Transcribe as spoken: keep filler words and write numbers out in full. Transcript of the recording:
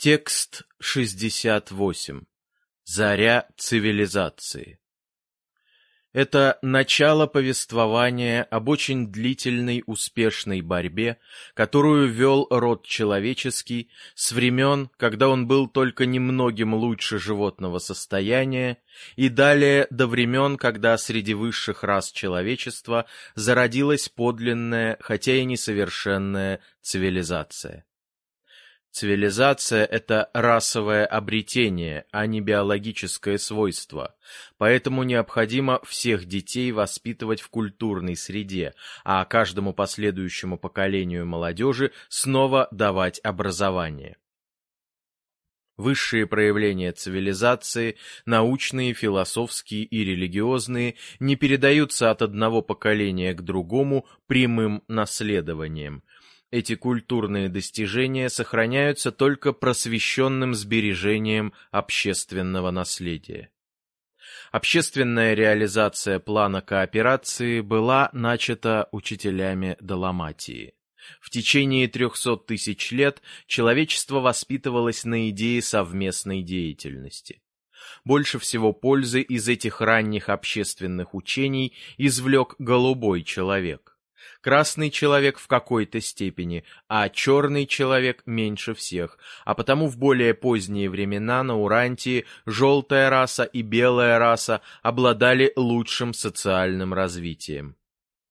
Текст шестьдесят восемь. Заря цивилизации. Это начало повествования об очень длительной успешной борьбе, которую вел род человеческий с времен, когда он был только немногим лучше животного состояния, и далее до времен, когда среди высших рас человечества зародилась подлинная, хотя и несовершенная цивилизация. Цивилизация — это расовое обретение, а не биологическое свойство, поэтому необходимо всех детей воспитывать в культурной среде, а каждому последующему поколению молодежи снова давать образование. Высшие проявления цивилизации, научные, философские и религиозные, не передаются от одного поколения к другому прямым наследованием. Эти культурные достижения сохраняются только просвещенным сбережением общественного наследия. Общественная реализация плана кооперации была начата учителями Далматии. В течение трехсот тысяч лет человечество воспитывалось на идее совместной деятельности. Больше всего пользы из этих ранних общественных учений извлек голубой человек. Красный человек в какой-то степени, а черный человек меньше всех, а потому в более поздние времена на Урантии желтая раса и белая раса обладали лучшим социальным развитием.